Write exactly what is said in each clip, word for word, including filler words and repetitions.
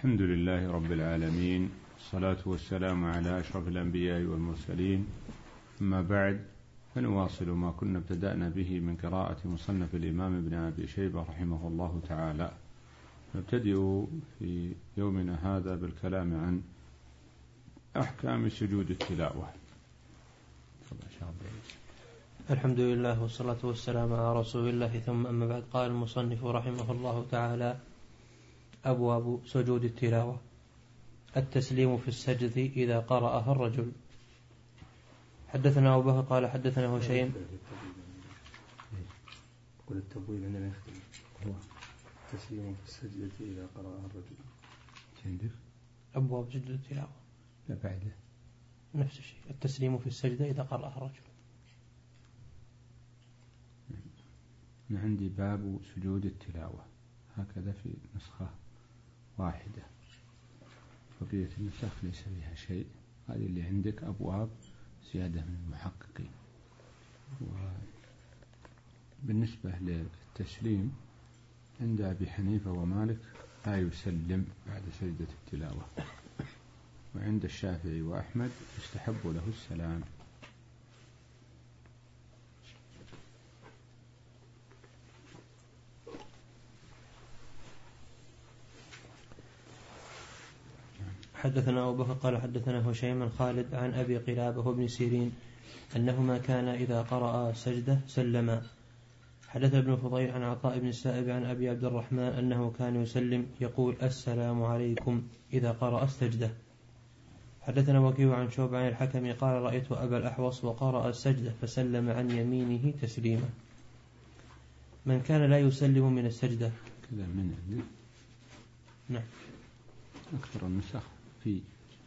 الحمد لله رب العالمين، الصلاة والسلام على أشرف الأنبياء والمرسلين، أما بعد، فنواصل ما كنا ابتدأنا به من قراءة مصنف الإمام ابن أبي شيبة رحمه الله تعالى. نبتدئ في يومنا هذا بالكلام عن أحكام سجود التلاوة. الحمد لله والصلاة والسلام على رسول الله، ثم أما بعد. قال المصنف رحمه الله تعالى: أبواب سجود التلاوة. التسليم في السجد إذا قرأها الرجل. حدثنا أبو بكر قال حدثنا هشيم. قل التبويب عندنا يختلف، هو التسليم في السجدة إذا قرأها الرجل. عندك أبواب سجود التلاوة لا بعده نفس الشيء، التسليم في السجدة إذا قرأها الرجل. أنا عندي باب سجود التلاوة هكذا في نسخة واحدة، بقية النسخ ليس فيها شيء. هذه اللي عندك أبواب زيادة من المحققين. وبالنسبة للتسليم عند أبي حنيفة ومالك لا يسلم بعد سجدة التلاوة، وعند الشافعي وأحمد يستحب له السلام. حدثنا أبو بكر قال حدثنا هشيم عن خالد عن أبي قلابة وابن سيرين أنهما كان إذا قرأ سجدة سلما. حدث ابن فضيل عن عطاء بن السائب عن أبي عبد الرحمن أنه كان يسلم يقول: السلام عليكم إذا قرأ السجدة. حدثنا وكيع عن شعبة عن الحكم قال: رأيت أبا الأحوص وقرأ السجدة فسلم عن يمينه تسليما. من كان لا يسلم من السجدة كذا من عندي. نعم، أكثر النسخ في.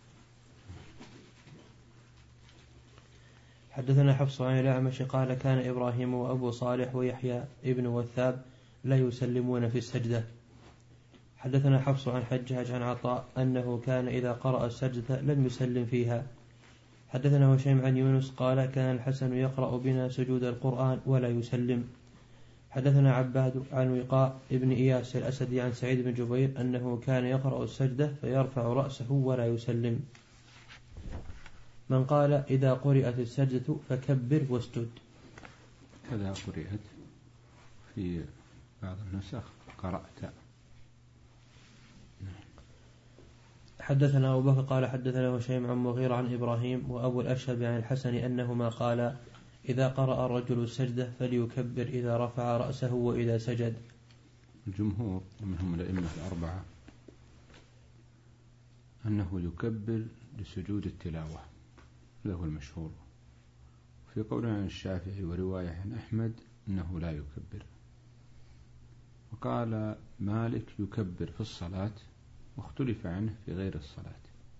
حدثنا حفص عن الأعمش قال: كان إبراهيم وأبو صالح ويحيى ابن وثاب لا يسلمون في السجدة. حدثنا حفص عن حجاج عن عطاء أنه كان إذا قرأ السجدة لم يسلم فيها. حدثنا هشيم عن يونس قال: كان الحسن يقرأ بنا سجود القرآن ولا يسلم. حدثنا عباد عن وقاء ابن إياس الأسدي عن سعيد بن جبير أنه كان يقرأ السجدة فيرفع رأسه ولا يسلم. من قال: إذا قرأت السجدة فكبر واسجد. كذا قرأت في بعض النسخ قرأت. حدثنا أبو بكر قال حدثنا هشيم عن مغيرة عن إبراهيم وأبو الأشهب عن الحسن أنهما قال: إذا قرأ الرجل السجدة فليكبر إذا رفع رأسه وإذا سجد. الجمهور ومنهم الأئمة الأربعة أنه يكبر لسجود التلاوة، له المشهور. في قول عن الشافعي ورواية عن أحمد أنه لا يكبر. وقال مالك يكبر في الصلاة، واختلف عنه في غير الصلاة.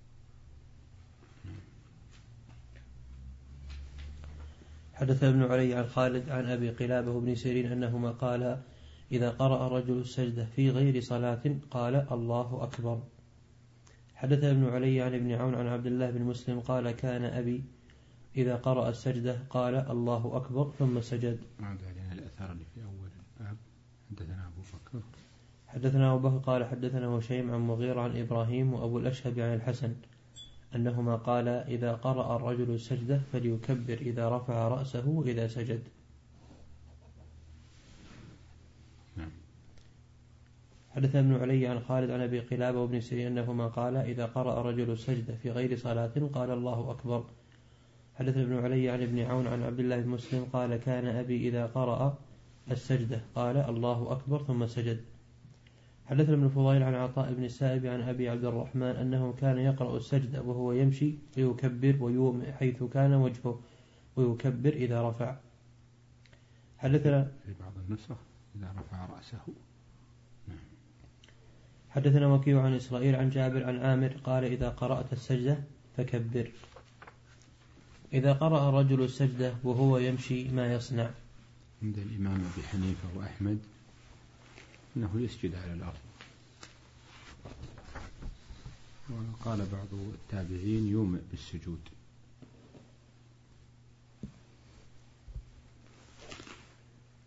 حدث ابن علي عن خالد عن أبي قلابة وابن سيرين أنهما قال: إذا قرأ الرجل السجدة في غير صلاة قال: الله أكبر. حدث ابن علي عن ابن عون عن عبد الله بن مسلم قال: كان أبي إذا قرأ السجدة قال: الله أكبر ثم سجد. عاد علينا الأثار اللي في أول الباب. حدثنا أبو بكر حدثنا أبو بكر قال حدثنا هشيم عن مغيرة عن إبراهيم وأبو الأشهب عن الحسن أنهما قال: إذا قرأ الرجل السجدة فليكبر إذا رفع رأسه وإذا سجد. نعم. حدث ابن علي عن خالد عن أبي قلابة وابن سيرين أنهما قال: إذا قرأ الرجل السجدة في غير صلاة قال: الله أكبر. حدث ابن علي عن ابن عون عن عبد الله بن مسلم قال: كان أبي إذا قرأ السجدة قال: الله أكبر ثم سجد. حدث ابن فضيل عن عطاء بن السائب عن أبي عبد الرحمن أنه كان يقرأ السجدة وهو يمشي ويكبر ويومئ حيث كان وجهه ويكبر إذا رفع. حدثنا في بعض النسخ إذا رفع رأسه. حدثنا وكيع عن إسرائيل عن جابر عن عامر قال: إذا قرأت السجدة فكبر. إذا قرأ الرجل السجدة وهو يمشي ما يصنع. عند الإمام أبي حنيفة وأحمد أنه يسجد على الأرض، وقال بعض التابعين يومئ بالسجود.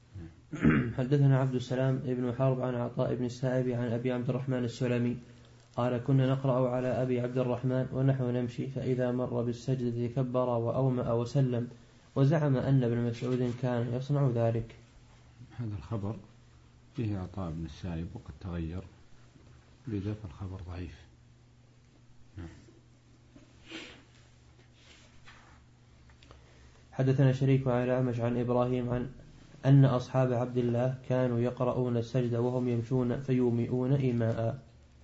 حدثنا عبد السلام ابن حرب عن عطاء بن السائب عن أبي عبد الرحمن السلمي قال كنا نقرأ على أبي عبد الرحمن ونحن نمشي فإذا مر بالسجدة كبر وأومأ وسلم، وزعم أن ابن مسعود كان يصنع ذلك. هذا الخبر فيه عطاء بن السائب وقد تغير، لذا فالخبر ضعيف. حدثنا شريك عن الأعمش عن إبراهيم عن أن أصحاب عبد الله كانوا يقرؤون السجدة وهم يمشون فيومئون إيماء.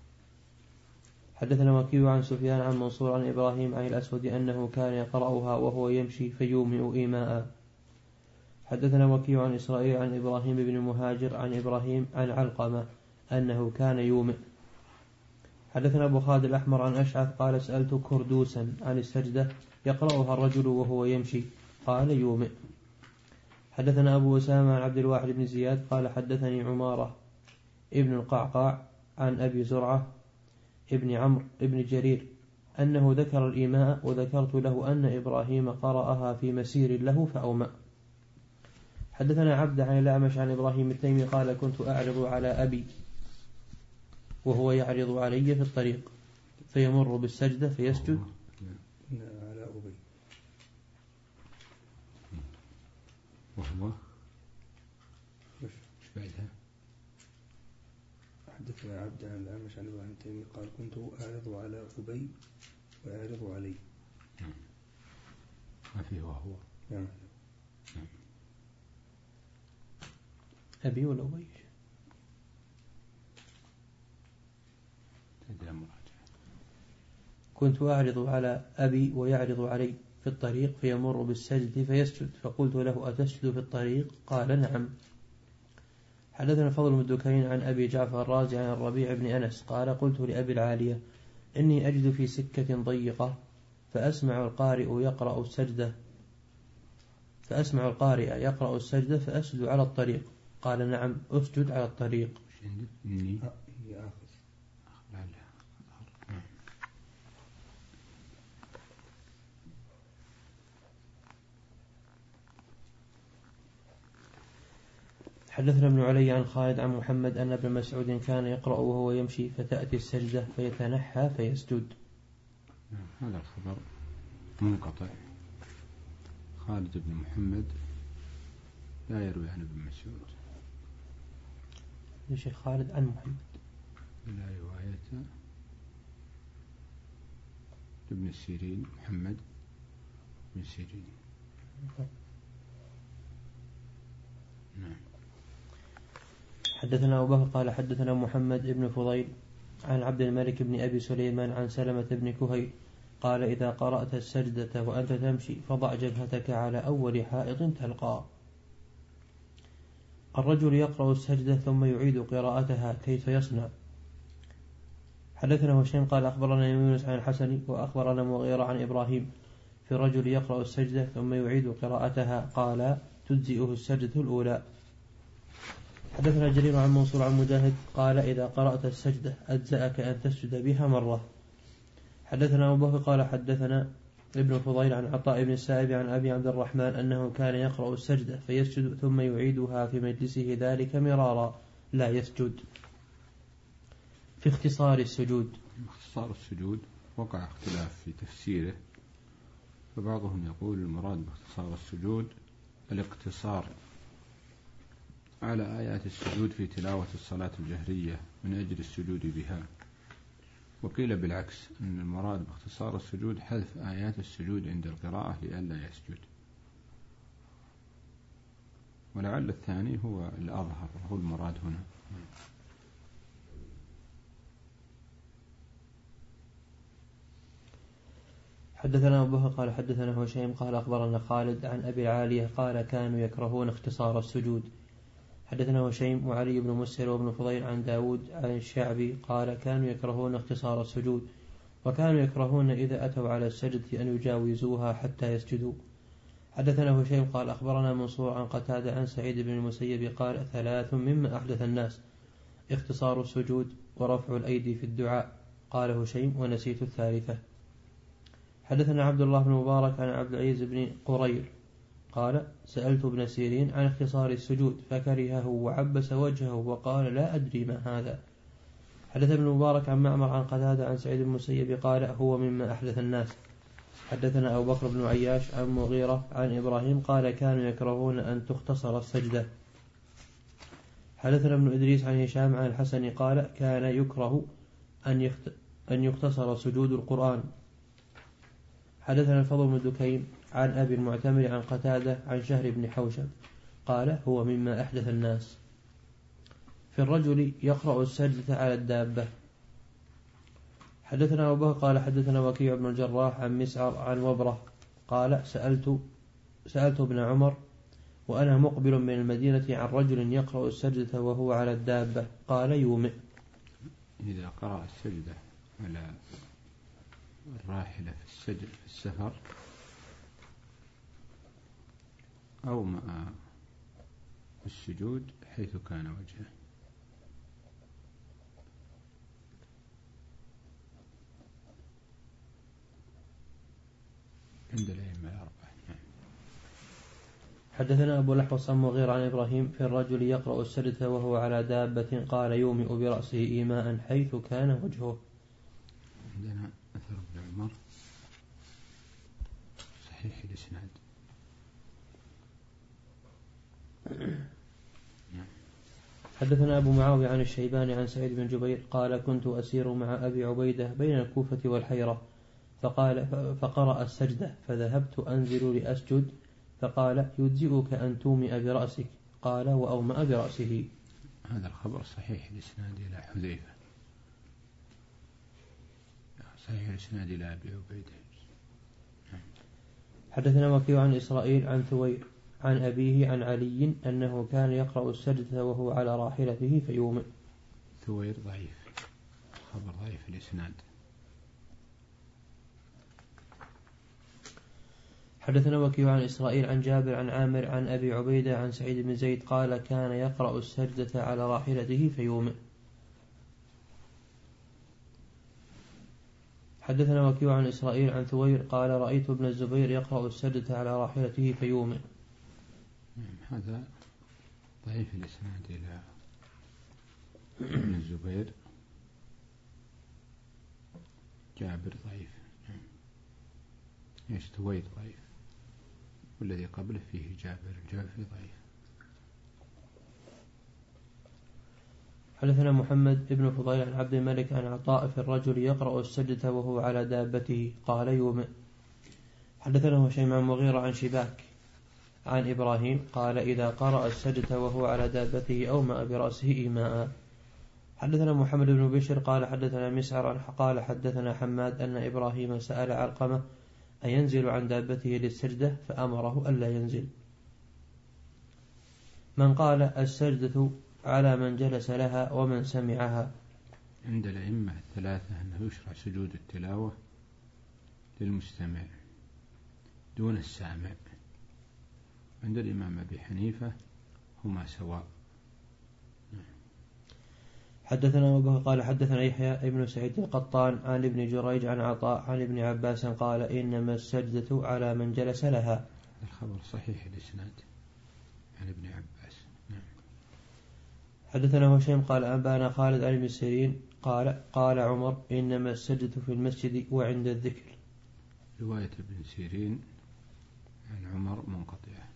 حدثنا وكيع عن سفيان عن منصور عن إبراهيم عن الأسود أنه كان يقرأها وهو يمشي فيومئ إيماء. حدثنا وكيع عن إسرائيل عن إبراهيم بن مهاجر عن إبراهيم عن علقمة أنه كان يومئ. حدثنا أبو خالد الأحمر عن أشعث قال سألت كردوسا عن السجدة يقرأها الرجل وهو يمشي قال يومئ. حدثنا أبو أسامة عن عبد الواحد بن زياد قال حدثني عمارة ابن القعقاع عن أبي زرعة ابن عمرو ابن جرير أنه ذكر الإيماء وذكرت له أن إبراهيم قرأها في مسير له فأومأ. حدثنا عبد عن الأعمش عن إبراهيم التيمي قال كنت أعرض على أبي وهو يعرض علي في الطريق فيمر بالسجدة فيسجد. على أبي وهو ايش بعدها؟ حدثنا عبد عن الأعمش عن إبراهيم التيمي قال كنت أعرض على أبي ويعرض علي. ما فيه وهو؟ نعم. أبي ولا أبي؟ كنت أعرض على أبي ويعرض علي في الطريق فيمر بالسجد فيسجد، فقلت له أتسجد في الطريق؟ قال نعم. حدثنا فضل بن دكين عن أبي جعفر الرازي عن الربيع بن أنس قال قلت لأبي العالية إني أجد في سكة ضيقة فأسمع القارئ يقرأ السجدة فأسمع القارئ يقرأ السجدة فأسجد على الطريق. قال نعم أسجد على الطريق. إني حدثنا ابن علي عن خالد عن محمد أن ابن مسعود كان يقرأ وهو يمشي فتأتي السجدة فيتنحى فيسجد. هذا الخبر منقطع. خالد بن محمد لا يروي عن ابن مسعود. الشيخ خالد عن محمد لا رواية ابن السيرين محمد بن سيرين. نعم. حدثنا أبو بكر قال حدثنا محمد بن فضيل عن عبد الملك بن أبي سليمان عن سلمة بن كهيل قال إذا قرأت السجدة وأنت تمشي فضع جبهتك على أول حائط تلقى. الرجل يقرأ السجدة ثم يعيد قراءتها كيف يصنع؟ حدثنا هشام قال أخبرنا يونس عن الحسن وأخبرنا مغيرة عن إبراهيم في رجل يقرأ السجدة ثم يعيد قراءتها قال تجزئه السجدة الأولى. حدثنا جرير عن منصور عن مجاهد قال إذا قرأت السجدة أجزأك أن تسجد بها مرة. حدثنا أبو بكر قال حدثنا ابن فضيل عن عطاء بن السائب عن أبي عبد الرحمن أنه كان يقرأ السجدة فيسجد ثم يعيدها في مجلسه ذلك مرارا لا يسجد. في اختصار السجود. اختصار السجود وقع اختلاف في تفسيره، فبعضهم يقول المراد باختصار السجود الاقتصار على آيات السجود في تلاوة الصلاة الجهرية من أجل السجود بها، وقيل بالعكس أن المراد باختصار السجود حذف آيات السجود عند القراءة لئلا يسجد، ولعل الثاني هو الأظهر وهو المراد هنا. حدثنا أبو بكر قال حدثنا هشيم قال أخبرنا خالد عن أبي العالية قال كانوا يكرهون اختصار السجود. حدثنا هشيم وعلي بن مسهر وابن فضيل عن داود عن الشعبي قال كانوا يكرهون اختصار السجود، وكانوا يكرهون إذا أتوا على السجدة أن يجاوزوها حتى يسجدوا. حدثنا هشيم قال أخبرنا منصور عن قتادة عن سعيد بن المسيب قال ثلاث مما أحدث الناس: اختصار السجود ورفع الأيدي في الدعاء. قال هشيم ونسيت الثالثة. حدثنا عبد الله بن مبارك عن عبد العزيز بن قرير قال سألت ابن سيرين عن اختصار السجود فكرهه وعبس وجهه وقال لا أدري ما هذا. حدث ابن المبارك عن معمر عن قتادة عن سعيد بن المسيب قال هو مما أحدث الناس. حدثنا أبو بكر بن عياش عن مغيرة عن إبراهيم قال كانوا يكرهون أن تختصر السجدة. حدثنا ابن إدريس عن هشام عن الحسن قال كان يكره أن أن يختصر سجود القرآن. حدثنا الفضل بن دكين عن أبي المعتمر عن قتادة عن شهر بن حوشب قال هو مما أحدث الناس في الرجل يقرأ السجدة على الدابة. حدثنا أبو بكر قال حدثنا وكيع بن الجراح عن مسعر عن وبرة قال سألت سألت ابن عمر وأنا مقبل من المدينة عن رجل يقرأ السجدة وهو على الدابة قال يومئ. إذا قرأ السجدة على الراحلة في السجد في السفر أو مع السجود حيث كان وجهه. عند الأئمة الأربعة. حدثنا أبو الأحوص عن مغيرة عن إبراهيم في الرجل يقرأ السجدة وهو على دابة قال يومئ برأسه إيماء حيث كان وجهه. عندنا أثر ابن عمر صحيح الإسناد. حدثنا أبو معاوية عن الشيباني عن سعيد بن جبير قال كنت أسير مع أبي عبيدة بين الكوفة والحيرة فقال فقرأ السجدة فذهبت أنزل لأسجد فقال يجزئك أن تومئ برأسك قال وأومأ برأسه. هذا الخبر صحيح الإسناد إلى حذيفة صحيح الإسناد إلى أبي عبيدة. حدثنا وكيع عن إسرائيل عن ثوير عن أبيه عن علي أنه كان يقرأ السجدة وهو على راحلته فيومئ. ثوير ضعيف خبر ضعيف الإسناد. حدثنا وكيع عن إسرائيل عن جابر عن عامر عن أبي عبيدة عن سعيد بن زيد قال كان يقرأ السجدة على راحلته فيومئ. حدثنا وكيع عن إسرائيل عن ثوير قال رأيت ابن الزبير يقرأ السجدة على راحلته فيومئ. هذا ضعيف الإسناد إلى ابن الزبير. جابر ضعيف ايش ثوير ضعيف والذي قبله فيه جابر الجعفي ضعيف. حدثنا محمد بن فضيل عن عبد الملك عن عطاء في الرجل يقرأ السجدة وهو على دابته قال يومئ. حدثنا هشيم عن مغيرة عن شباك عن إبراهيم قال إذا قرأ السجدة وهو على دابته أومأ برأسه إيماء. حدثنا محمد بن بشر قال حدثنا مسعر قال حدثنا حماد أن إبراهيم سأل علقمة أينزل عن دابته للسجدة فأمره ألا ينزل. من قال السجدة على من جلس لها ومن سمعها. عند الأئمة الثلاثة أنه يشرع سجود التلاوة للمستمع دون السامع. عند الإمام أبي حنيفة هما سواء. حدثنا أبو بكر قال حدثنا يحيى ابن سعيد القطان عن ابن جريج عن عطاء عن ابن عباس قال إنما السجدة على من جلس لها. الخبر صحيح الإسناد عن ابن عباس. نعم. حدثنا هشيم قال أنبانا خالد عن ابن سيرين قال قال عمر إنما السجدة في المسجد وعند الذكر. رواية ابن سيرين عن عمر منقطعة.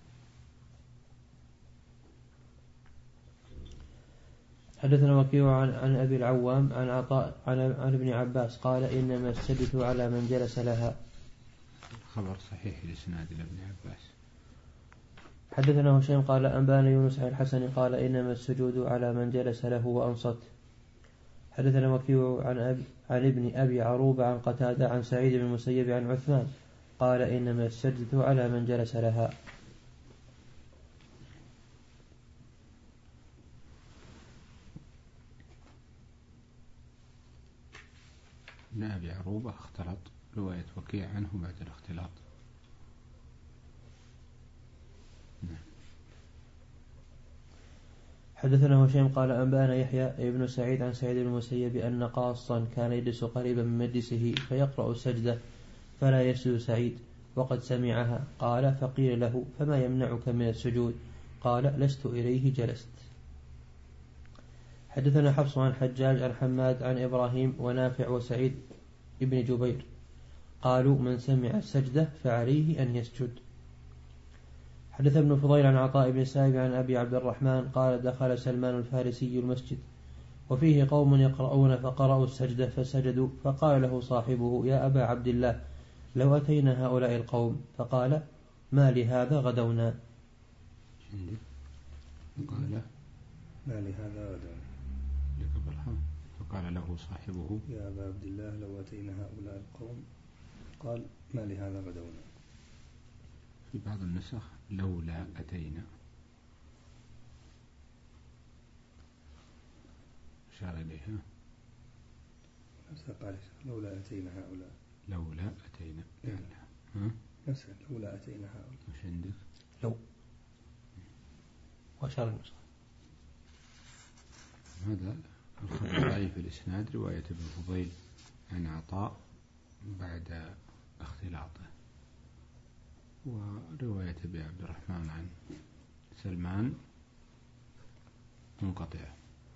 حدثنا وكيع عن, عن أبي العوام عن عطاء عن, عن ابن عباس قال إنما السجدة على من جلس لها. خبر صحيح الإسناد إلى ابن عباس. حدثنا هشيم قال أنبانا يونس عن الحسن قال إنما السجود على من جلس له وأنصت. حدثنا وكيع عن, أبي عن ابن أبي عروبة عن قتادة عن سعيد بن المسيب عن عثمان قال إنما السجدة على من جلس لها. ابن أبي عروبة اختلط رواية وكيع عنه بعد الاختلاط. حدثنا هشيم قال أنبانا يحيى ابن سعيد عن سعيد بن المسيب أن قاصا كان يجلس قريبا من مجلسه فيقرأ السجدة فلا يسجد سعيد وقد سمعها قال فقيل له فما يمنعك من السجود قال لست إليه جلست. حدثنا حفص عن حجاج عن حماد عن إبراهيم ونافع وسعيد ابن جبير قالوا من سمع السجدة فعليه أن يسجد. حدث ابن فضيل عن عطاء بن سائب عن أبي عبد الرحمن قال دخل سلمان الفارسي المسجد وفيه قوم يقرؤون فقرأوا السجدة فسجدوا فقال له صاحبه يا أبا عبد الله لو أتينا هؤلاء القوم فقال ما لهذا غدونا. قال ما لهذا غدونا فقال له صاحبه يا أبا عبد الله لو أتينا هؤلاء القوم قال ما لهذا غدونا. في بعض النسخ لولا أتينا أشار إليها نفسها قال لولا أتينا هؤلاء لولا أتينا ها؟ نفسها لولا أتينا هؤلاء. وش عندك؟ لو وأشار النسخة. هذا الخبر ضعيف الإسناد رواية ابن فضيل عن عطاء بعد اختلاطه، ورواية أبي عبد الرحمن عن سلمان منقطعة.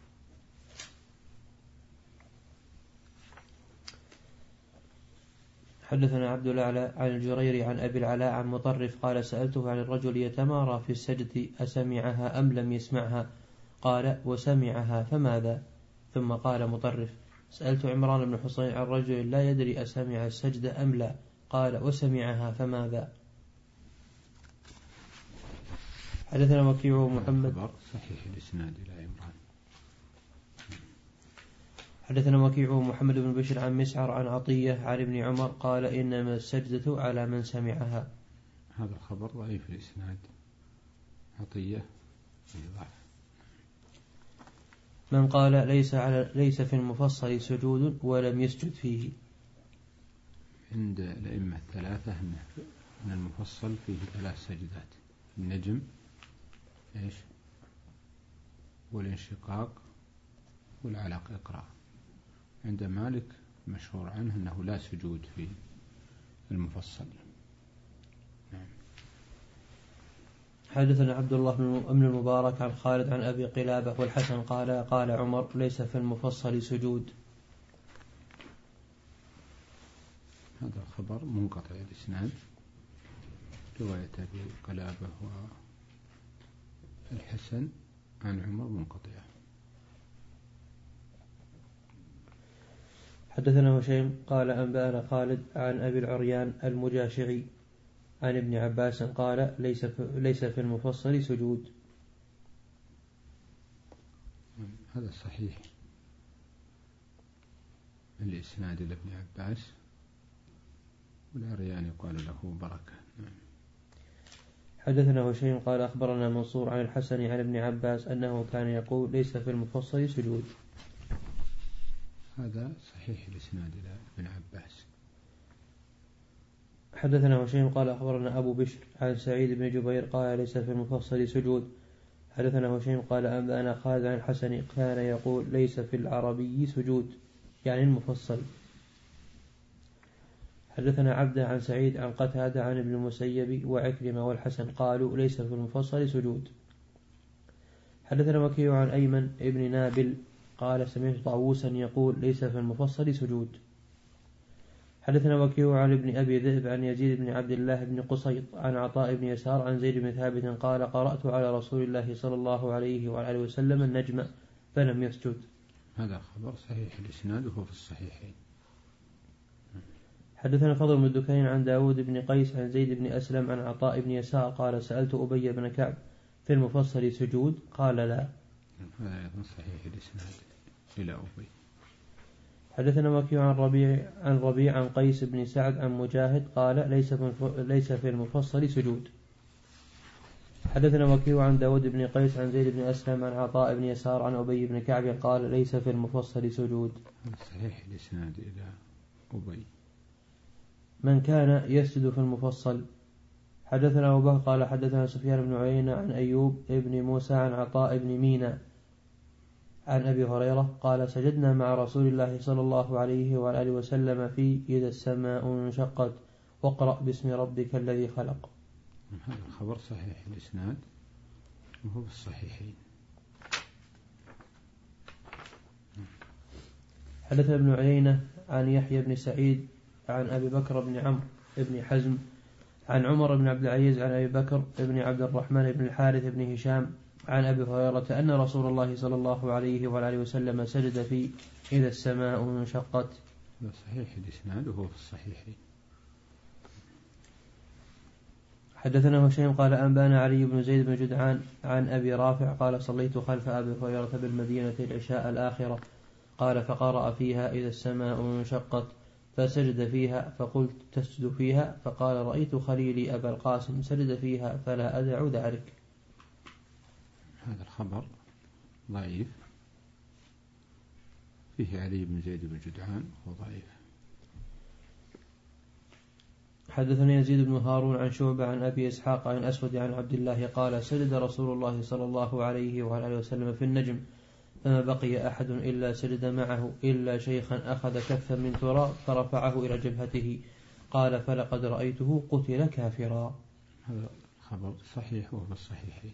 حدثنا عبد الأعلى عن الجريري عن أبي العلاء عن مطرف قال سألته عن الرجل يتمارى في السجدة أسمعها أم لم يسمعها؟ قال وسمعها فماذا؟ ثم قال مطرف سألت عمران بن حصين عن رجل لا يدري أسمع السجدة أم لا؟ قال وسمعها فماذا؟ حدثنا وكيع محمد صحيح الإسناد إلى عمران. حدثنا وكيع محمد بن بشر عن مسعر عن عطية عن ابن عمر قال إنما السجدة على من سمعها. هذا الخبر ضعيف الإسناد، عطية ضعف. من قال ليس على ليس في المفصل سجود ولم يسجد فيه. عند الأئمة الثلاثة أن المفصل فيه ثلاث سجدات: النجم إيش والانشقاق والعلق إقراء. عند مالك مشهور عنه أنه لا سجود في المفصل. نعم. حدثنا عبد الله بن المبارك عن خالد عن أبي قلابة والحسن قال قال عمر ليس في المفصل سجود. هذا الخبر منقطع الإسناد، رواية أبي قلابة والحسن عن عمر منقطعة. حدثنا هشيم قال أنبأنا خالد عن أبي العريان المجاشعي عن ابن عباس قال ليس ليس في المفصل سجود. هذا صحيح الإسناد لابن عباس، والعريان يقال له بركة. حدثنا هشيم قال أخبرنا منصور عن الحسن عن ابن عباس أنه كان يقول ليس في المفصل سجود. هذا صحيح الإسناد إلى ابن عباس. حدثنا هشيم قال أخبرنا أبو بشر عن سعيد بن جبير قال ليس في المفصل سجود. حدثنا هشيم قال أنبأنا خالد عن الحسن كان يقول ليس في العربي سجود يعني المفصل. حدثنا عبده عن سعيد عن قتادة عن ابن المسيب وعكرمة والحسن قالوا ليس في المفصل سجود. حدثنا وكيع عن أيمن ابن نابل قال سمعت طاووسا يقول ليس في المفصل سجود. حدثنا وكيع عن ابن أبي ذئب عن يزيد بن عبد الله بن قصيط عن عطاء بن يسار عن زيد بن ثابت قال قرأت على رسول الله صلى الله عليه وعلى وسلم النجم فلم يسجد. هذا خبر صحيح الإسناد وهو في الصحيحين. حدثنا فضل بن دكين عن داود بن قيس عن زيد بن أسلم عن عطاء بن يسار قال سألت أبي بن كعب في المفصل سجود قال لا. هذا أيضا صحيح الإسناد إلى أبي. حدثنا وكيع عن ربيع عن ربيع عن قيس بن سعد عن مجاهد قال ليس ليس في المفصل سجود. حدثنا وكيع عن داود بن قيس عن زيد بن أسلم عن عطاء بن يسار عن أبي بن كعب قال ليس في المفصل سجود. صحيح الإسناد إلى أبي. من كان يسجد في المفصل. حدثنا أبو بكر قال حدثنا سفيان بن عيينة عن أيوب ابن موسى عن عطاء بن مينا عن أبي هريرة قال سجدنا مع رسول الله صلى الله عليه وآله وسلم في إذا السماء انشقت واقرأ باسم ربك الذي خلق. هذا الخبر صحيح الإسناد وهو في الصحيحين. حدثنا ابن عيينة عن يحيى بن سعيد عن أبي بكر بن عمرو بن حزم عن عمر بن عبد العزيز عن أبي بكر بن عبد الرحمن بن الحارث بن هشام عن أبي هريرة أن رسول الله صلى الله عليه وعلى وسلم سجد في إذا السماء انشقت. صحيح الإسناد وهو في الصحيح. حدثنا هشيم قال أنبانا علي بن زيد بن جدعان عن أبي رافع قال صليت خلف أبي هريرة بالمدينة العشاء الآخرة قال فقرأ فيها إذا السماء انشقت فسجد فيها فقلت تسجد فيها فقال رأيت خليلي أبا القاسم سجد فيها فلا أدع ذلك. هذا الخبر ضعيف، فيه علي بن زيد بن جدعان وضعيف. حدثنا يزيد بن هارون عن شعبة عن أبي إسحاق عن أسود عن عبد الله قال سجد رسول الله صلى الله عليه وعلى وسلم في النجم فما بقي أحد إلا سجد معه إلا شيخا أخذ كفا من تراب فرفعه إلى جبهته قال فلقد رأيته قتل كافرا. هذا خبر صحيح وهو الصحيحين.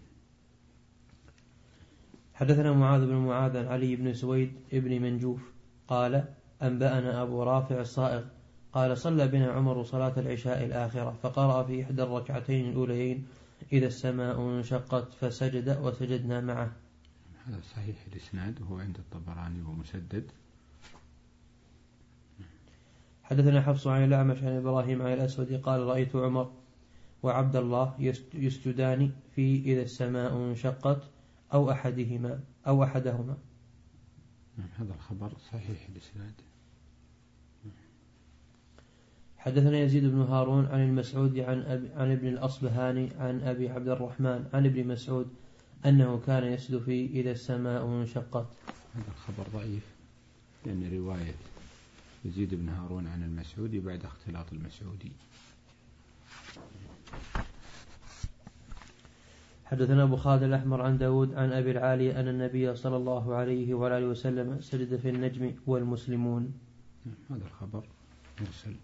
حدثنا معاذ بن معاذ عن علي بن سويد ابن منجوف قال أنبأنا أبو رافع الصائغ قال صلى بنا عمر صلاة العشاء الآخرة فقرأ في إحدى الركعتين الأوليين إذا السماء انشقت فسجد وسجدنا معه. هذا صحيح الإسناد وهو عند الطبراني ومسدد. حدثنا حفص عن الأعمش عن إبراهيم عن الأسود قال رأيت عمر وعبد الله يسجدان في إذا السماء انشقت أو أحدهما أو أحدهما. هذا الخبر صحيح الإسناد. حدثنا يزيد بن هارون عن المسعود عن, أب عن ابن الأصبهاني عن أبي عبد الرحمن عن ابن مسعود أنه كان يسجد في إذا السماء انشقت. هذا الخبر ضعيف لأن رواية يزيد بن هارون عن المسعودي بعد اختلاط المسعودي. حدثنا أبو خالد الأحمر عن داود عن أبي العالي أن النبي صلى الله عليه وعلى وسلم سجد في النجم والمسلمون. هذا الخبر مرسل.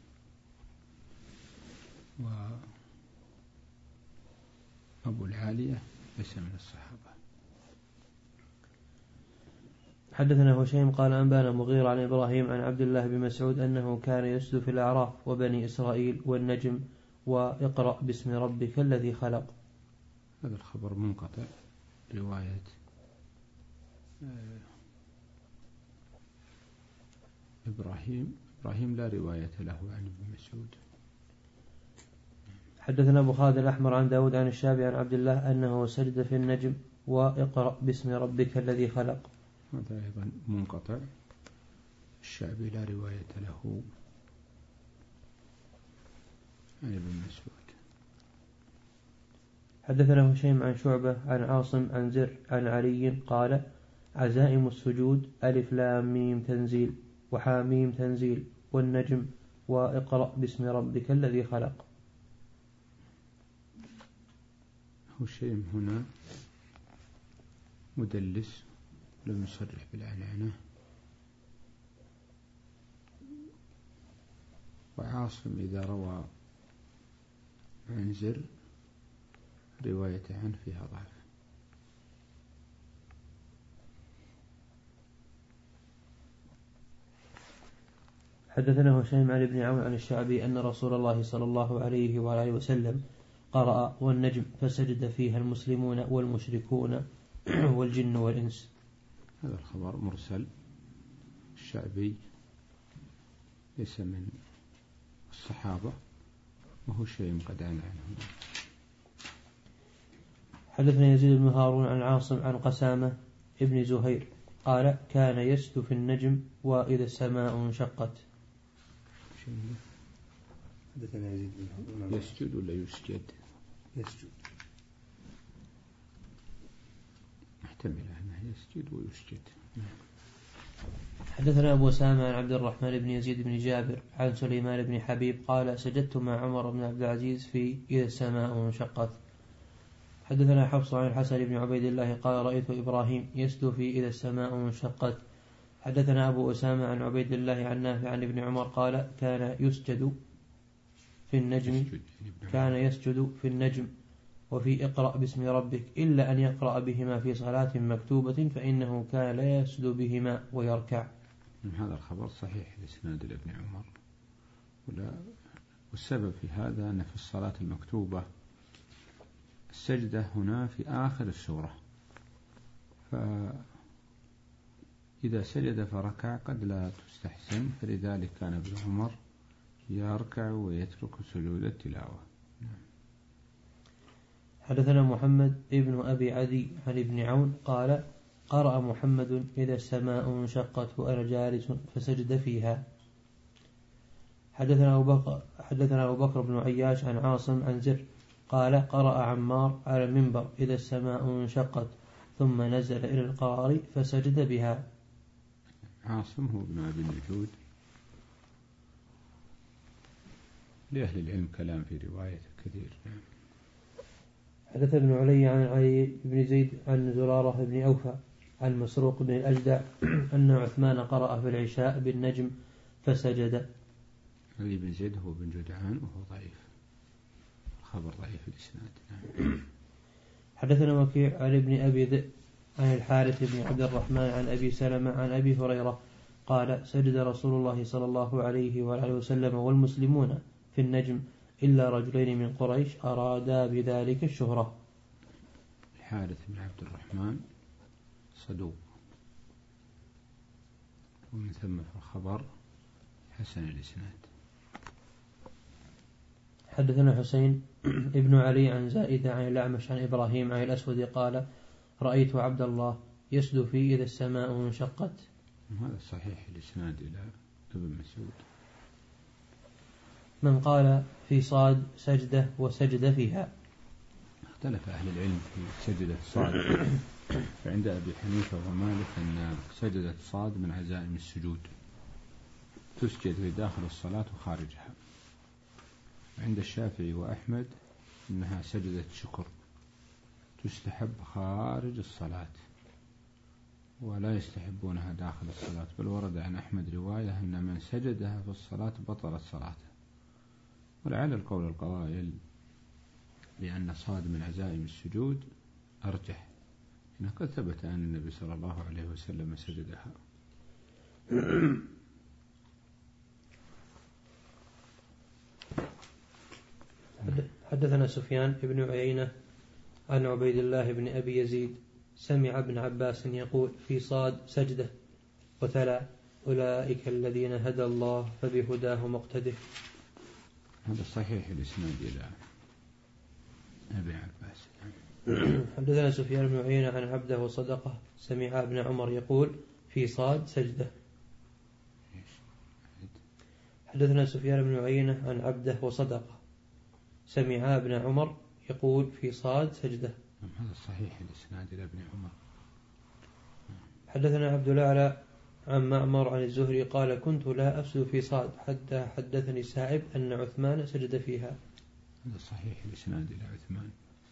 وأبو العالية ليس من الصحابة. حدثنا هشيم قال أنبانا مغيرة عن إبراهيم عن عبد الله بن مسعود أنه كان يسجد في الأعراف وبني إسرائيل والنجم واقرأ باسم ربك الذي خلق. هذا الخبر منقطع رواية إبراهيم إبراهيم لا رواية له عن ابن مسعود. حدثنا أبو خالد الأحمر عن داود عن الشافعي عن عبد الله أنه سجد في النجم واقرأ باسم ربك الذي خلق. هذا أيضا منقطع، الشعبي لا رواية له عن ابن مسعود. حدثنا هشيم عن شعبة عن عاصم عن زر عن علي قال عزائم السجود ألف لام ميم تنزيل وحاميم تنزيل والنجم واقرأ باسم ربك الذي خلق. هشيم هنا مدلس لم يصرح بالعنعنة، وعاصم إذا روى عن زر رواية عنه فيها ضعف. حدثنا هشيم عن ابن عون عن الشعبي أن رسول الله صلى الله عليه وعلى وسلم قرأ والنجم فسجد فيها المسلمون والمشركون والجن والإنس. هذا الخبر مرسل، الشعبي ليس من الصحابة وهو شيء قد عن عنه. حدثنا يزيد بن هارون عن عاصم عن قسامة ابن زهير قال كان يسجد في النجم وإذا السماء انشقت. حدثنا يزيد بن هارون يسجد ولا يسجد؟ يسجد، محتمل أنه يسجد ويسجد. حدثنا أبو سامة عن عبد الرحمن بن يزيد بن جابر عن سليمان بن حبيب قال سجدت مع عمر بن عبد العزيز في إذا السماء انشقت. حدثنا حفص عن الحسن بن عبيد الله قال رأيت إبراهيم يسجد في إذا السماء انشقت. حدثنا أبو أسامة عن عبيد الله عن نافع عن ابن عمر قال كان يسجد في النجم كان يسجد في النجم وفي اقرأ باسم ربك إلا أن يقرأ بهما في صلاة مكتوبة فإنه كان لا يسجد بهما ويركع. هذا الخبر صحيح الإسناد لابن عمر، ولا والسبب في هذا أن في الصلاة المكتوبة السجدة هنا في آخر السورة، فإذا سجد فركع قد لا تستحسن، فلذلك كان ابن عمر يركع ويترك سجود التلاوة. حدثنا محمد ابن أبي عدي عن ابن عون قال قرأ محمد إذا السماء انشقت وأنا جالس فسجد فيها. حدثنا أبو بكر, حدثنا أبو بكر بن عياش عن عاصم عن زر قال قرأ عمار على المنبر إذا السماء انشقت ثم نزل إلى القرار فسجد بها. عاصم هو ابن أبي النجود، لأهل العلم كلام في رواية كثير. حدث ابن علي عن علي بن زيد عن زرارة بن أوفى عن مسروق بن الأجدع أن عثمان قرأ في العشاء بالنجم فسجد. علي بن زيد هو بن جدعان وهو ضعيف، خبر ضعيف الإسناد. حدثنا وكيع عن ابن أبي ذئب عن الحارث بن عبد الرحمن عن أبي سلمة عن أبي هريرة قال سجد رسول الله صلى الله عليه وآله وسلم والمسلمون في النجم إلا رجلين من قريش أرادا بذلك الشهرة. الحارث بن عبد الرحمن صدوق، ومن ثم في الخبر حسن الإسناد. حدثنا حسين ابن علي عن زائدة عن الأعمش عن إبراهيم عن الأسود قال رأيت عبد الله يسجد في إذا السماء انشقت. هذا صحيح الإسناد إلى ابن مسعود. من قال في صاد سجدة وسجد فيها. اختلف أهل العلم في سجدة صاد، فعند أبي حنيفة ومالك أن سجدة صاد من عزائم السجود تسجد في داخل الصلاة وخارجها. عند الشافعي وأحمد أنها سجدة شكر تستحب خارج الصلاة ولا يستحبونها داخل الصلاة، بل ورد عن أحمد رواية أن من سجدها في الصلاة بطلت صلاته. ولعل القول القوائل لأن صاد من عزائم السجود أرجح، إنه قد ثبت أن النبي صلى الله عليه وسلم سجدها. حدثنا سفيان بن عيينة عن عبيد الله بن أبي يزيد سمع ابن عباس يقول في صاد سجدة وتلا أولئك الذين هدى الله فبهداه مقتده. هذا صحيح الإسناد إلى أبي عباس. حدثنا سفيان بن عيينة عن عبده وصدقه سمع ابن عمر يقول في صاد سجدة. حدثنا سفيان بن عيينة عن عبده وصدقه سمع ابن عمر يقول في صاد سجدة. هذا صحيح الإسناد إلى ابن عمر. حدثنا عبد الأعلى عن معمر عن الزهري قال كنت لا أسجد في صاد حتى حدثني سائب أن عثمان سجد فيها. هذا صحيح الإسناد إلى عثمان.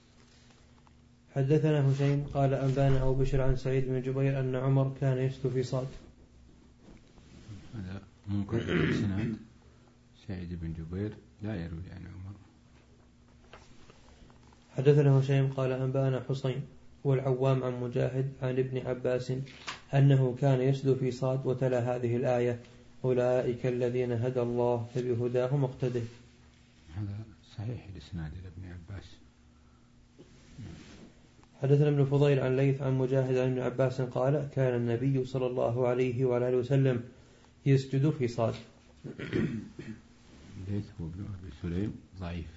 حدثنا حسين قال أنبانا أبو بشر عن سعيد بن جبير أن عمر كان يسجد في صاد. هذا منكر الإسناد. سعيد بن جبير لا يروي عن عمر. حدثنا هشيم قال أنبانا حسين والعوام عن مجاهد عن ابن عباس أنه كان يسجد في صاد وتلا هذه الآية أولئك الذين هدى الله فبهداه مقتده. هذا صحيح الإسناد إلى ابن عباس. حدثنا ابن فضيل عن ليث عن مجاهد عن ابن عباس قال كان النبي صلى الله عليه وعلى وسلم يسجد في صاد. ليث هو ابن أبي سليم ضعيف،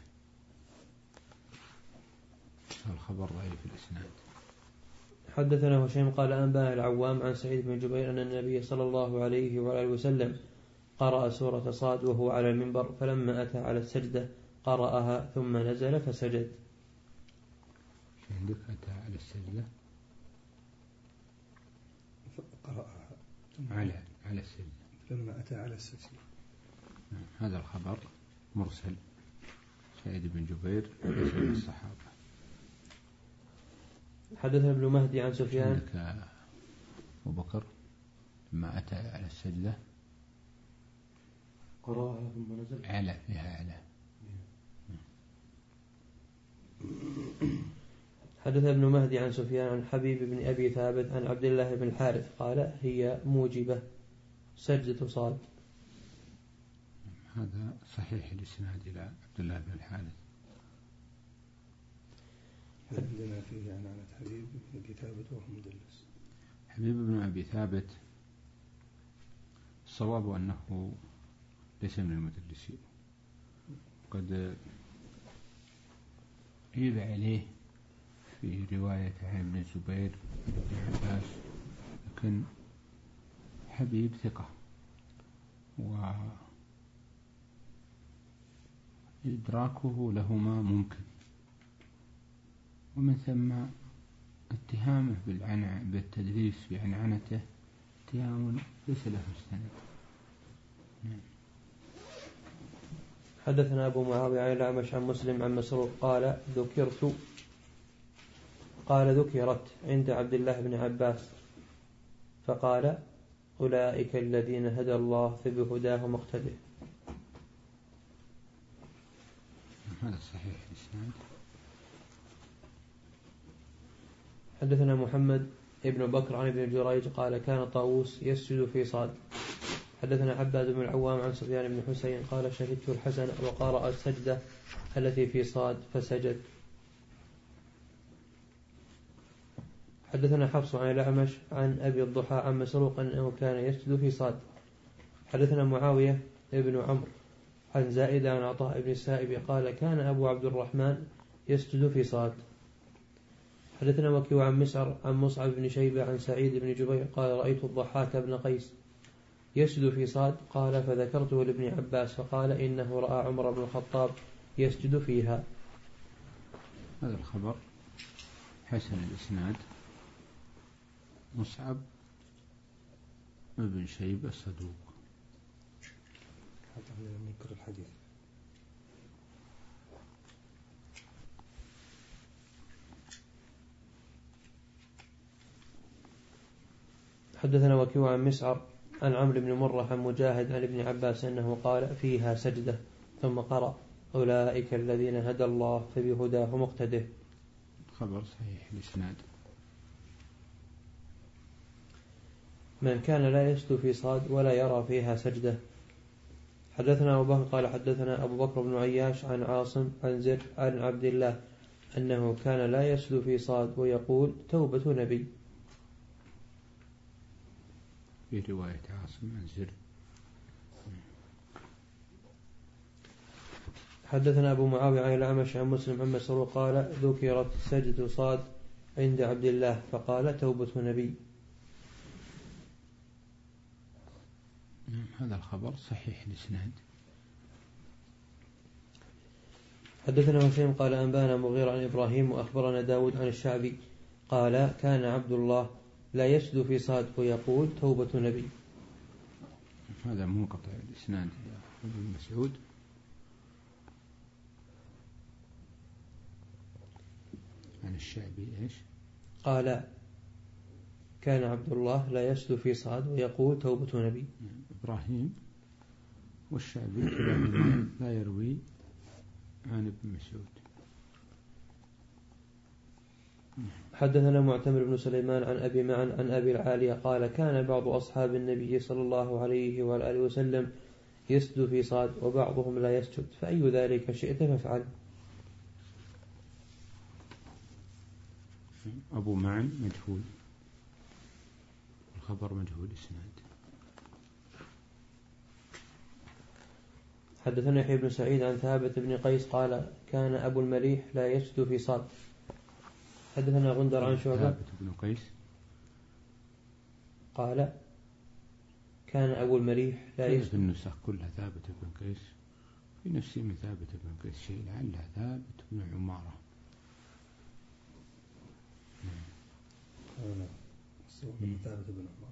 الخبر ضعيف الإسناد. حدثنا هشيم قال أنبانا العوام عن سعيد بن جبير أن النبي صلى الله عليه وعلى وسلم قرأ سورة صاد وهو على المنبر فلما أتى على السجدة قرأها ثم نزل فسجد. عندك أتى على السجدة قرأها على على السجدة لما أتى على السجدة. هذا الخبر مرسل. سعيد بن جبير ليس من الصحابة. حدثنا ابن مهدي عن سفيان. عندك أبو بكر لما أتى على السجدة قرأها ثم نزل على فيها على. حدث ابن مهدي عن سفيان عن حبيب بن أبي ثابت عن عبد الله بن الحارث قال هي موجبة سجدة صاد. هذا صحيح الإسناد إلى عبد الله بن الحارث. عندنا فيه عن حبيب بن أبي ثابت وهو مدلس. حبيب بن أبي ثابت الصواب أنه ليس من المدلسين، قد يبع عليه في رواية عن ابن الزبير بن عباس، لكن حبيب ثقة وإدراكه لهما ممكن، ومن ثم اتهامه بالعنع بالتدليس بعنعنته اتهام ليس له مستند. حدثنا أبو معاوية عن الأعمش عن مسلم عن مسروق قال ذكرت قال ذكرت عند عبد الله بن عباس فقال أولئك الذين هدى الله فبهداه مقتده. هذا صحيح الإسناد. حدثنا محمد ابن بكر عن ابن جريج قال كان طاووس يسجد في صاد. حدثنا عباد بن العوام عن سفيان بن حسين قال شهدت الحسن وقرأ السجدة التي في صاد فسجد. حدثنا حفص عن الأعمش عن أبي الضحى عن مسروق أنه كان يسجد في صاد. حدثنا معاوية ابن عمرو عن زائد عن عطاء بن السائب قال كان أبو عبد الرحمن يسجد في صاد. حدثنا وكيع عن مسعر عن مصعب بن شيبة عن سعيد بن جبير قال رأيت الضحاك بن قيس يسجد في صاد قال فذكرته لابن عباس فقال إنه رأى عمر بن الخطاب يسجد فيها. هذا الخبر حسن الإسناد. مصعب بن شيبة صدوق. حتى نذكر الحديث. حدثنا وكيع عن مسعر عن عمرو بن مرة عن مجاهد عن ابن عباس أنه قال فيها سجدة ثم قرأ أولئك الذين هدى الله فبهداه مقتده. خبر صحيح الإسناد. من كان لا يسجد في صاد ولا يرى فيها سجدة. حدثنا أبو بكر قال حدثنا أبو بكر بن عياش عن عاصم عن زر عن عبد الله أنه كان لا يسجد في صاد ويقول توبة نبي. في رواية عاصم عن زر. حدثنا أبو معاوية عن الأعمش عن مسلم عن مسروق قال ذكرت سجدة صاد عند عبد الله فقال توبة نبي. هذا الخبر صحيح الإسناد. حدثنا هشيم قال أنبانا مغير عن إبراهيم وأخبرنا داود عن الشعبي قال كان عبد الله لا يسجد في صاد ويقول توبة نبي. هذا منقطع الإسناد ابن مسعود. عن الشعبي إيش؟ قال كان عبد الله لا يسجد في صاد ويقول توبة نبي. إبراهيم والشعبي لا يروي عن ابن مسعود. حدثنا معتمر بن سليمان عن أبي معن عن أبي العالية قال كان بعض أصحاب النبي صلى الله عليه وآله وسلم يسجد في صاد وبعضهم لا يسجد فأي ذلك شئت فافعل. أبو معن مجهول، الخبر مجهول إسناد. حدثنا يحيى بن سعيد عن ثابت بن قيس قال كان أبو المليح لا يسجد في صاد. حدثنا غندر عن شعبة ثابت بن قيس قال كان أبو المليح لا يسجد. في النسخ كلها ثابت بن قيس، في نفسي من ثابت بن قيس شيء لعله ثابت بن عمارة. أنا ثابت بن عمارة.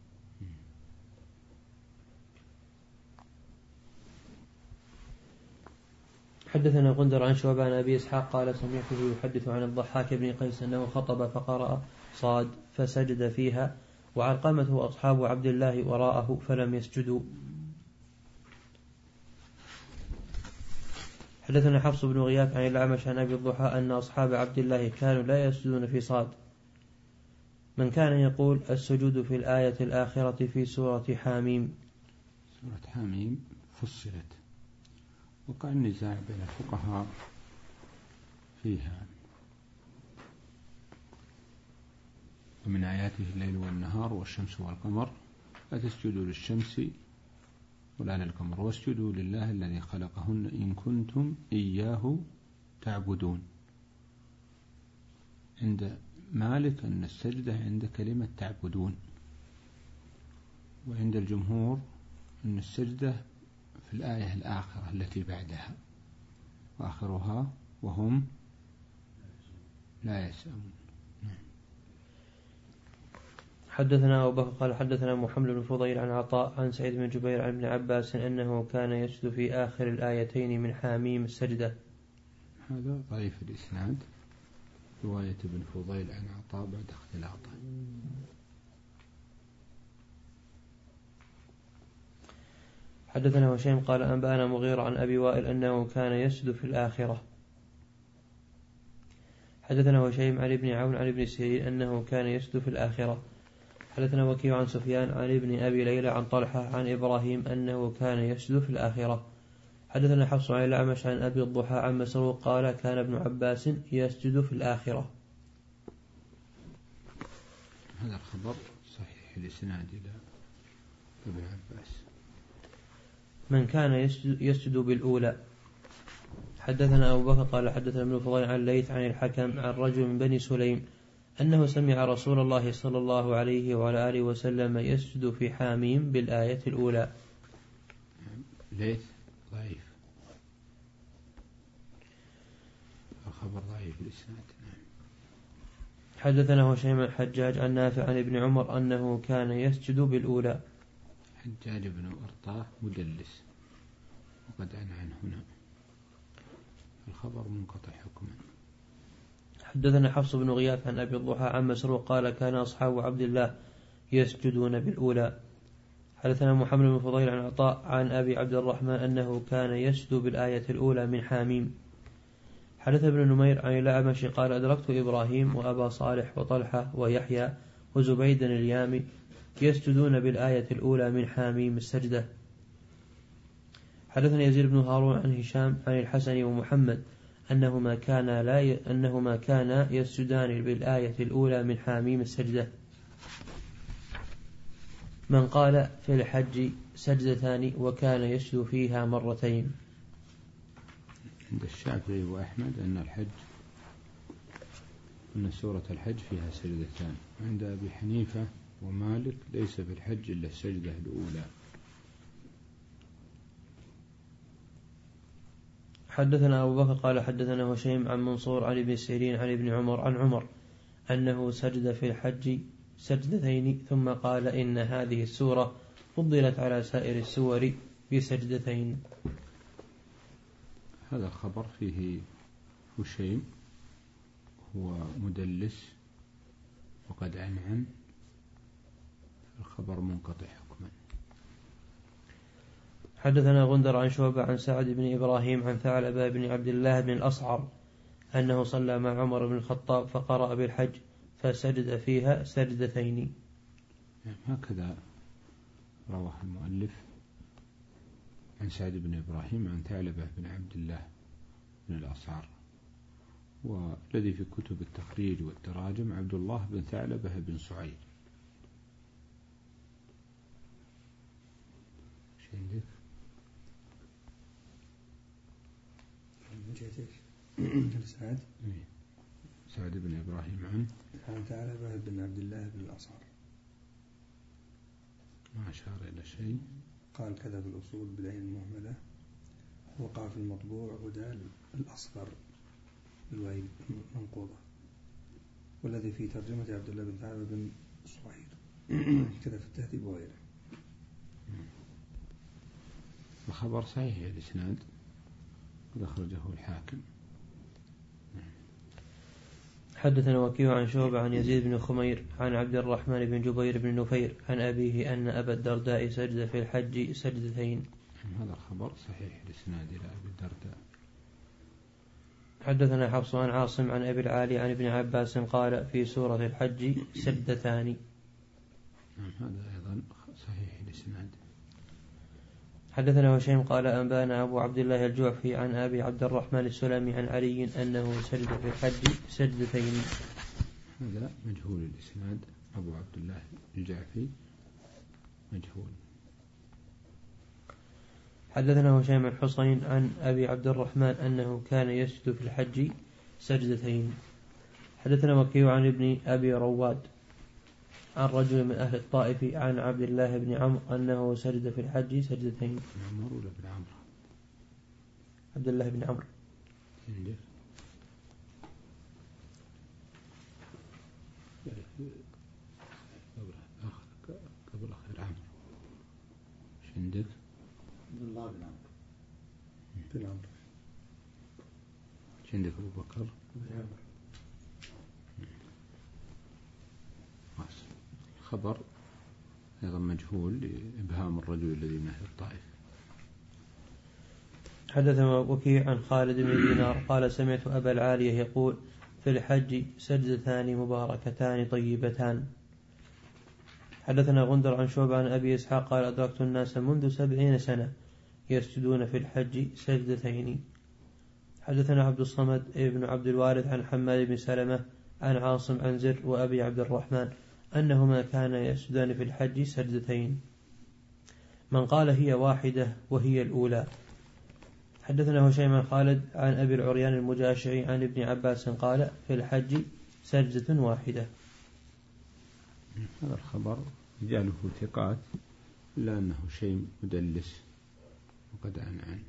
حدثنا غندر عن شعبة عن أبي إسحاق قال سمعته يحدث عن الضحاك بن قيس أنه خطب فقرأ صاد فسجد فيها وعلقمته وأصحاب عبد الله وراءه فلم يسجدوا. حدثنا حفص بن غياث عن الأعمش عن أبي الضحى أن أصحاب عبد الله كانوا لا يسجدون في صاد من كان يقول السجود في الآية الآخرة في سورة حاميم. سورة حاميم فصلت، وقع النزاع بين الفقهاء فيها. ومن آياته الليل والنهار والشمس والقمر لا تسجدوا للشمس ولا للقمر واسجدوا لله الذي خلقهن إن كنتم إياه تعبدون. عند مالك أن السجدة عند كلمة تعبدون، وعند الجمهور أن السجدة في الآية الآخرة التي بعدها وآخرها وهم لا يسأمون. حدثنا أبو بكر قال حدثنا محمد بن فضيل عن عطاء عن سعيد بن جبير عن ابن عباس أنه كان يسجد في آخر الآيتين من حاميم السجدة. هذا ضعيف الإسناد، رواية ابن فضيل عن عطاء بعد اختلاطه. حدثنا هشيم قال أنبأنا مغيرة عن أبي وائل أنه كان يسجد في الآخرة. حدثنا هشيم عن ابن عون عن ابن سيرين أنه كان يسجد في الآخرة. حدثنا وكيع عن سفيان عن ابن أبي ليلى عن طلحة عن إبراهيم أنه كان يسجد في الآخرة. حدثنا حفص عن الأعمش عن أبي الضحى عن مسروق قال كان ابن عباس يسجد في الآخرة. هذا الخبر صحيح الإسناد إلى ابن عباس. من كان يسجد, يسجد بالأولى. حدثنا أبو بكر قال حدثنا ابن فضيل عن ليث عن الحكم عن رجل من بني سليم أنه سمع رسول الله صلى الله عليه وعلى آله وسلم يسجد في حاميم بالآية الأولى. ليث ضعيف، الخبر ضعيف الإسناد. حدثنا هشيم الحجاج عن نافع عن ابن عمر أنه كان يسجد بالأولى. حجاج بن أرطاه مدلس وقد عنعن هنا، الخبر منقطع حكما. حدثنا حفص بن غياث عن أبي الضحى عن مسروق قال كان أصحاب عبد الله يسجدون بالأولى. حدثنا محمد بن فضيل عن عطاء عن أبي عبد الرحمن أنه كان يسجد بالآية الأولى من حاميم. حدث ابن نمير عن الأعمش قال أدركت إبراهيم وأبا صالح وطلحة ويحيى وزبيد اليامي يسجدون بالآية الأولى من حاميم السجدة. حدثنا يزيد بن هارون عن هشام عن الحسن ومحمد أنهما كان لا ي... أنهما كانا يسجدان بالآية الأولى من حاميم السجدة. من قال في الحج سجدتان وكان يسجد فيها مرتين. عند الشافعي وأحمد أن الحج أن سورة الحج فيها سجدتان. عند أبي حنيفة ومالك ليس في الحج إلا السجدة الأولى. حدثنا أبو بكر قال حدثنا هشيم عن منصور عن ابن سيرين عن ابن عمر عن عمر أنه سجد في الحج سجدتين ثم قال إن هذه السورة فضلت على سائر السور بسجدتين. هذا الخبر فيه هشيم هو مدلس وقد عنعن، الخبر منقطع حكما. حدثنا غندر عن شعبة عن سعد بن إبراهيم عن ثعلبة بن عبد الله بن الأصعر أنه صلى مع عمر بن الخطاب فقرأ بالحج فسجد فيها سجدتين. هكذا رواه المؤلف عن سعد بن إبراهيم عن ثعلبة بن عبد الله بن الأصعر، والذي في كتب التخريج والتراجم عبد الله بن ثعلبة بن سعيد. عندك سعد سعد بن إبراهيم عن عن ثعلبة بن عبد الله بن الأصعر، ما أشار إلى شيء. قال كذا في الأصول بالعين المهملة، وقع في المطبوع ودال الأصغر بالواي منقوضة، والذي في ترجمة عبد الله بن ثعلبة بن سعيد كذا في التهذيب وغيره. الخبر صحيح الإسناد وأخرجه الحاكم. حدثنا وكيع عن شعبة عن يزيد بن خمير عن عبد الرحمن بن جبير بن نفير عن أبيه أن أبا الدرداء سجد في الحج سجدتين. هذا الخبر صحيح الإسناد إلى أبي الدرداء. حدثنا حفص عن عاصم عن أبي العالي عن ابن عباس قال في سورة الحج سجدتان. هذا أيضا صحيح الإسناد. حدثنا هشيم قال أنبانا أبو عبد الله الجعفي عن أبي عبد الرحمن السلمي عن علي أنه سجد في الحج سجدتين. هذا مجهول الإسناد، أبو عبد الله الجعفي مجهول. حدثنا هشيم الحصين عن أبي عبد الرحمن أنه كان يسجد في الحج سجدتين. حدثنا وكيع عن ابن أبي رواد عن رجل من أهل الطائف عن عبد الله بن عمرو أنه سجد في الحج سجدتين. عمرو ولا بن عمرو؟ عبد الله بن عمرو. قبل أخير عمرو ايش عندك؟ عبد الله بن عمرو بن عمرو. ايش عندك أبو بكر؟ الخبر أيضا مجهول لإبهام الرجل الذي من أهل الطائف. حدثنا وكيع عن خالد بن دينار قال سمعت أبا العالية يقول في الحج سجدتان مباركتان طيبتان. حدثنا غندر عن شعبة عن أبي إسحاق قال أدركت الناس منذ سبعين سنة يسجدون في الحج سجدتين. حدثنا عبد الصمد ابن عبد الوارث عن حماد بن سلمة عن عاصم عن زر وأبي عبد الرحمن أنهما كانا يسجدان في الحج سجدتين. من قال هي واحدة وهي الأولى. حدثنا هشيم عن خالد عن أبي العريان المجاشعي عن ابن عباس قال في الحج سجدة واحدة. هذا الخبر رجاله ثقات إلا أنه شيء مدلس وقد عن عنه.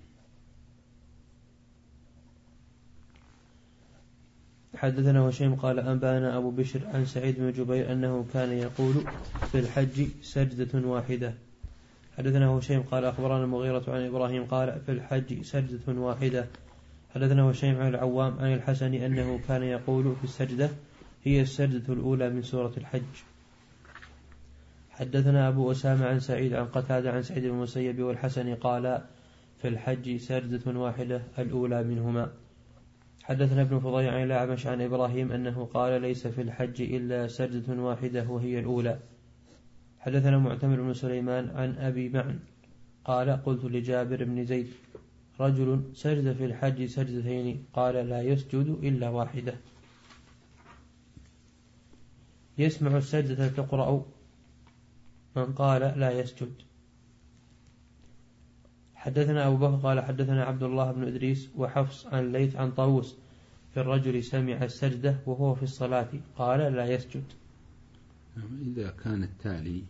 حدثنا هشيم قال أنبانا أبو بشر عن سعيد بن جبير أنه كان يقول في الحج سجدة واحدة. حدثنا هشيم قال أخبرنا المغيرة عن إبراهيم قال في الحج سجدة واحدة. حدثنا هشيم عن العوام عن الحسن أنه كان يقول في السجدة هي السجدة الأولى من سورة الحج. حدثنا أبو أسامة عن سعيد عن قتادة عن سعيد بن المسيب والحسن قال في الحج سجدة واحدة الأولى منهما. حدثنا ابن فضيع عن الأعمش عن إبراهيم أنه قال ليس في الحج إلا سجدة واحدة وهي الأولى. حدثنا معتمر بن سليمان عن أبي معن قال قلت لجابر بن زيد رجل سجد في الحج سجدتين قال لا يسجد إلا واحدة. يسمع السجدة تقرأ من قال لا يسجد. حدثنا أبو بكر قال حدثنا عبد الله بن إدريس وحفص عن ليث عن طاووس في الرجل سمع السجدة وهو في الصلاة قال لا يسجد. إذا كان التالي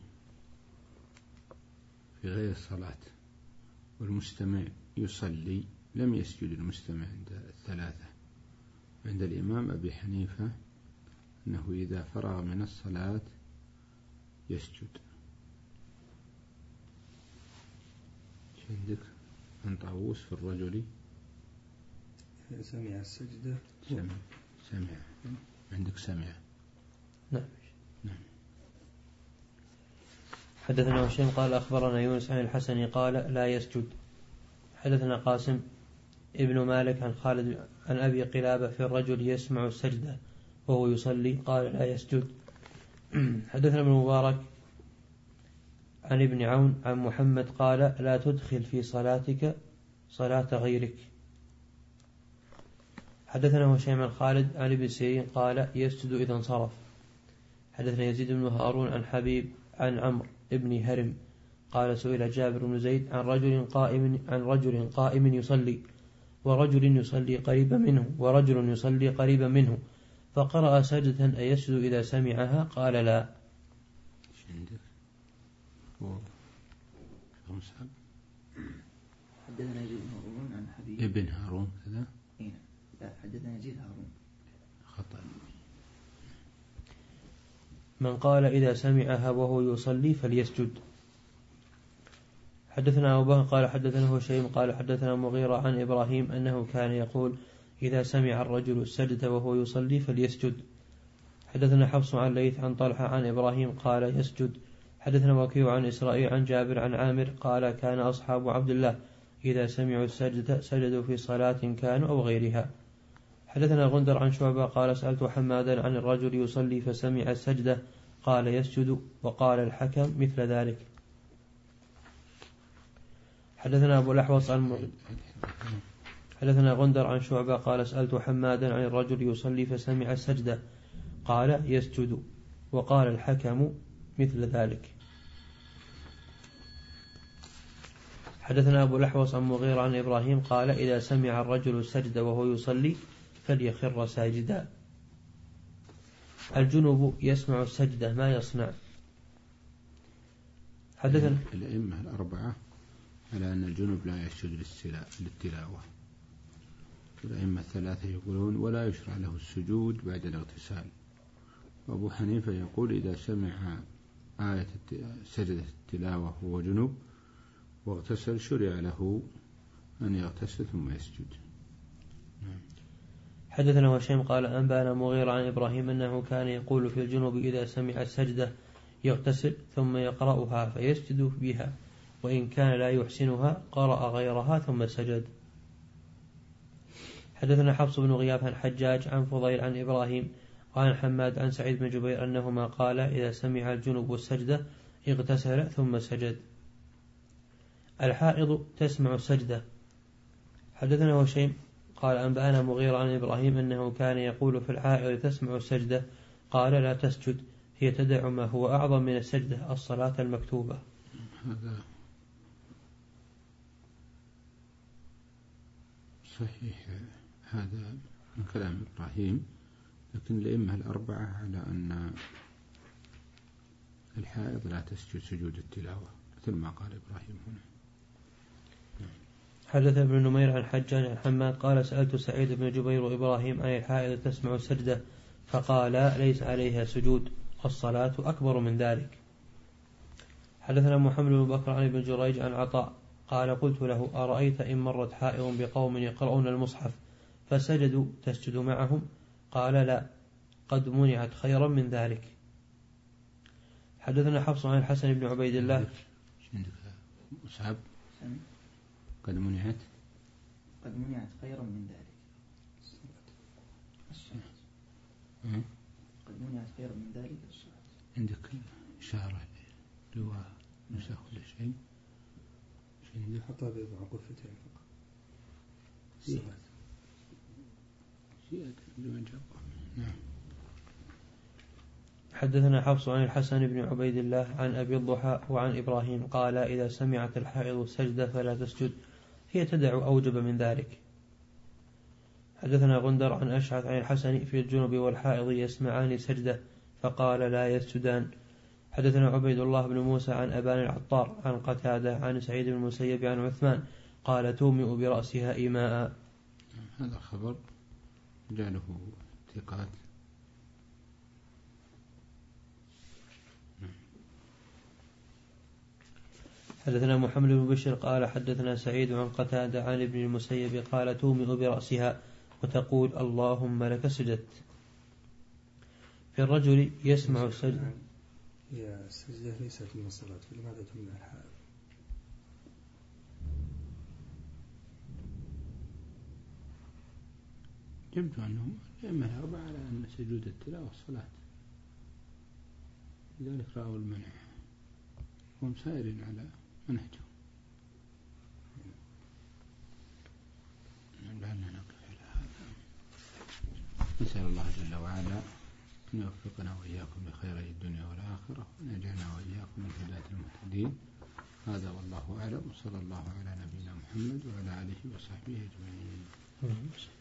في غير الصلاة والمستمع يصلي لم يسجد المستمع عند الثلاثة. عند الإمام أبي حنيفة أنه إذا فرغ من الصلاة يسجد. عندك عن طاووس في الرجل سمع السجدة سمع سمع عندك سمع. نعم. نعم. حدثنا هشيم قال أخبرنا يونس عن الحسن قال لا يسجد. حدثنا قاسم ابن مالك عن خالد عن أبي قلابة في الرجل يسمع السجدة وهو يصلي قال لا يسجد. حدثنا ابن مبارك عن ابن عون عن محمد قال لا تدخل في صلاتك صلاة غيرك. حدثنا هشيم عن خالد عن ابن سيرين قال يسجد إذا انصرف. حدثنا يزيد بن هارون عن حبيب عن عمرو ابن هرم قال سئل جابر بن زيد عن رجل قائم عن رجل قائم يصلي ورجل يصلي قريبا منه ورجل يصلي قريبا منه فقرأ سجدة أيسجد إذا سمعها قال لا. حدثنا يزيد بن هارون عن حبيب ابن هارون كذا. لا حدثنا يزيد هارون خطأ. من قال إذا سمعها وهو يصلي فليسجد. حدثنا أبو بكر قال حدثنا هشيم قال حدثنا مغيرة عن إبراهيم أنه كان يقول إذا سمع الرجل السجدة وهو يصلي فليسجد. حدثنا حفص عن ليث عن طلحة عن إبراهيم قال يسجد. حدثنا وكيع عن إسرائيل عن جابر عن عامر قال كان أصحاب عبد الله إذا سمعوا السجدة سجدوا في صلاة كانوا أو غيرها. حدثنا غندر عن شعبة قال سألت حمادا عن الرجل يصلي فسمع السجدة قال يسجد، وقال الحكم مثل ذلك. حدثنا أبو الأحوص عن حدثنا غندر عن شعبة قال سألت حمادا عن الرجل يصلي فسمع السجدة قال يسجد، وقال الحكم مثل ذلك. حدثنا أبو الأحوص عن مغيرة عن إبراهيم قال إذا سمع الرجل السجد وهو يصلي فليخر ساجدا. الجنب يسمع السجدة ما يصنع؟ حدثنا الأئمة الأربعة على أن الجنب لا يسجد للتلاوة، الأئمة الثلاثة يقولون ولا يشرع له السجود بعد الاغتسال، وأبو حنيفة يقول إذا سمع آية سجدة التلاوة وهو جنب واغتسل شرع له أن يغتسل ثم يسجد. حدثنا هشام قال أنبأنا مغيرة عن إبراهيم أنه كان يقول في الجنوب إذا سمع السجدة يغتسل ثم يقرأها فيسجد بها، وإن كان لا يحسنها قرأ غيرها ثم سجد. حدثنا حفص بن غياث عن حجاج عن فضيل عن إبراهيم وعن حماد عن سعيد بن جبير أنهما قال إذا سمع الجنوب السجدة اغتسل ثم سجد. الحائض تسمع السجدة. حدثنا هشيم قال أنبأنا مغيرة عن إبراهيم أنه كان يقول في الحائض تسمع السجدة قال لا تسجد، هي تدع ما هو أعظم من السجدة الصلاة المكتوبة. هذا صحيح، هذا من كلام إبراهيم، لكن الأئمة الأربعة على أن الحائض لا تسجد سجود التلاوة مثل ما قال إبراهيم هنا. حدث ابن نمير عن حجاج عن حماد قال سألت سعيد بن جبير وإبراهيم أي الحائض تسمع السجدة فقال ليس عليها سجود، الصلاة أكبر من ذلك. حدثنا محمد بن بكر عن ابن جريج عن عطاء قال قلت له أرأيت إن مرت حائض بقوم يقرؤون المصحف فسجدوا تسجد معهم؟ قال لا، قد منعت خيرا من ذلك. حدثنا حفص عن الحسن بن عبيد الله مصحف قد منعت قد منعت خيرا من ذلك الصلاة. قد منعت خيرا من ذلك الصلاة. عندك إشارة لواء نسخ ولا شيء؟ شيء حطها بيضع غرفتين فقط. زيادة زيادة لمن جابه. نعم. حدثنا حفص عن الحسن بن عبيد الله عن أبي الضحى وعن إبراهيم قال إذا سمعت الحائض السجدة فلا تسجد، هي تدع أوجب من ذلك. حدثنا غندر عن أشعث عن الحسن في الجنوب والحائض يسمعان سجدة فقال لا يسجدان. حدثنا عبيد الله بن موسى عن أبان العطار عن قتادة عن سعيد بن المسيب عن عثمان قال تومئ برأسها إيماء. هذا خبر جعله ثقات. حدثنا محمد بن بشر قال حدثنا سعيد عن قتادة عن ابن المسيب قال تومئ برأسها وتقول اللهم لك سجدت. في الرجل يسمع السجدة. هي السجدة ليست من الصلاة، فلماذا تمنع الحائض؟ يبدو أنهم الأئمة الأربعة على أن سجود التلاوة الصلاة، لذلك رأوا المنع هم سائرين على منهجهم. لعلنا نقف على هذا. نسأل الله جل وعلا أن يوفقنا وإياكم لخيري الدنيا والآخرة، وأن يجعلنا وإياكم من هداة المهتدين. هذا والله أعلم، وصلى الله على نبينا محمد وعلى آله وصحبه أجمعين.